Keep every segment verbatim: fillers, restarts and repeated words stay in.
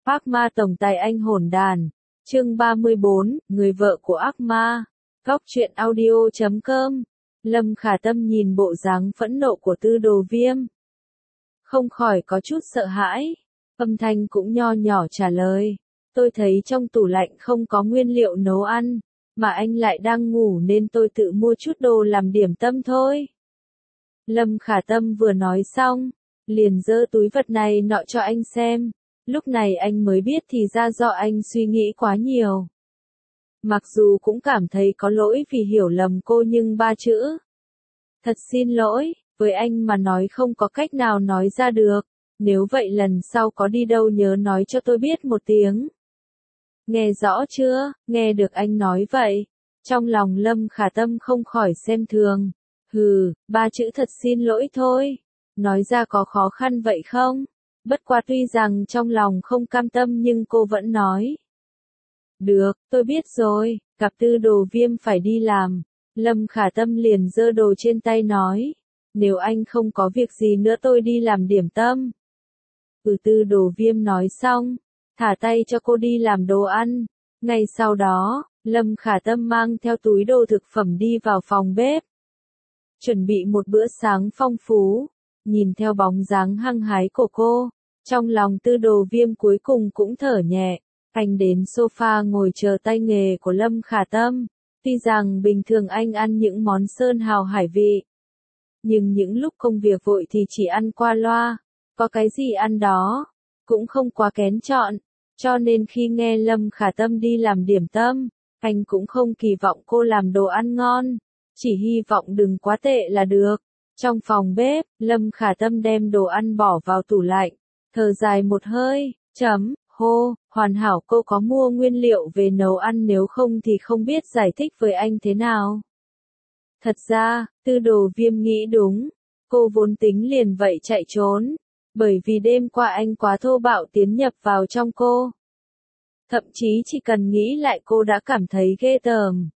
Ác ma tổng tài anh hồn đàn. Chương ba mươi bốn, người vợ của ác ma. Góc truyện audio chấm com. Lâm Khả Tâm nhìn bộ dáng phẫn nộ của Tư Đồ Viêm, không khỏi có chút sợ hãi. Âm thanh cũng nho nhỏ trả lời, tôi thấy trong tủ lạnh không có nguyên liệu nấu ăn, mà anh lại đang ngủ nên tôi tự mua chút đồ làm điểm tâm thôi. Lâm Khả Tâm vừa nói xong, liền giơ túi vật này nọ cho anh xem. Lúc này anh mới biết thì ra do anh suy nghĩ quá nhiều. Mặc dù cũng cảm thấy có lỗi vì hiểu lầm cô, nhưng ba chữ "thật xin lỗi" với anh mà nói không có cách nào nói ra được. Nếu vậy lần sau có đi đâu nhớ nói cho tôi biết một tiếng. Nghe rõ chưa? Nghe được anh nói vậy, trong lòng Lâm Khả Tâm không khỏi xem thường. Hừ, ba chữ "thật xin lỗi" thôi, nói ra có khó khăn vậy không? Bất quá tuy rằng trong lòng không cam tâm nhưng cô vẫn nói. Được, tôi biết rồi, gặp Tư Đồ Viêm phải đi làm. Lâm Khả Tâm liền giơ đồ trên tay nói. Nếu anh không có việc gì nữa tôi đi làm điểm tâm. Ừ, Tư Đồ Viêm nói xong, thả tay cho cô đi làm đồ ăn. Ngay sau đó, Lâm Khả Tâm mang theo túi đồ thực phẩm đi vào phòng bếp, chuẩn bị một bữa sáng phong phú. Nhìn theo bóng dáng hăng hái của cô, trong lòng Tư Đồ Viêm cuối cùng cũng thở nhẹ. Anh đến sofa ngồi chờ tay nghề của Lâm Khả Tâm. Tuy rằng bình thường anh ăn những món sơn hào hải vị, nhưng những lúc công việc vội thì chỉ ăn qua loa, có cái gì ăn đó, cũng không quá kén chọn. Cho nên khi nghe Lâm Khả Tâm đi làm điểm tâm, anh cũng không kỳ vọng cô làm đồ ăn ngon, chỉ hy vọng đừng quá tệ là được. Trong phòng bếp, Lâm Khả Tâm đem đồ ăn bỏ vào tủ lạnh, thở dài một hơi, chấm, hô, hoàn hảo. Cô có mua nguyên liệu về nấu ăn, nếu không thì không biết giải thích với anh thế nào. Thật ra, Tư Đồ Viêm nghĩ đúng, cô vốn tính liền vậy chạy trốn, bởi vì đêm qua anh quá thô bạo tiến nhập vào trong cô. Thậm chí chỉ cần nghĩ lại cô đã cảm thấy ghê tởm.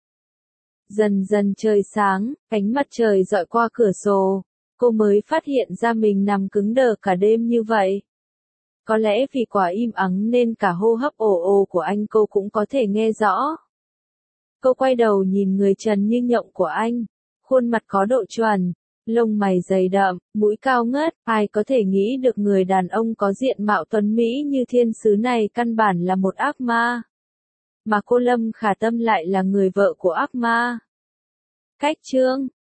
Dần dần trời sáng, ánh mặt trời rọi qua cửa sổ, cô mới phát hiện ra mình nằm cứng đờ cả đêm như vậy. Có lẽ vì quá im ắng nên cả hô hấp ồ ồ của anh cô cũng có thể nghe rõ. Cô quay đầu nhìn người trần như nhộng của anh, khuôn mặt có độ chuẩn, lông mày dày đậm, mũi cao ngất. Ai có thể nghĩ được người đàn ông có diện mạo tuấn mỹ như thiên sứ này căn bản là một ác ma. Mà cô Lâm Khả Tâm lại là người vợ của ác ma. Cách chương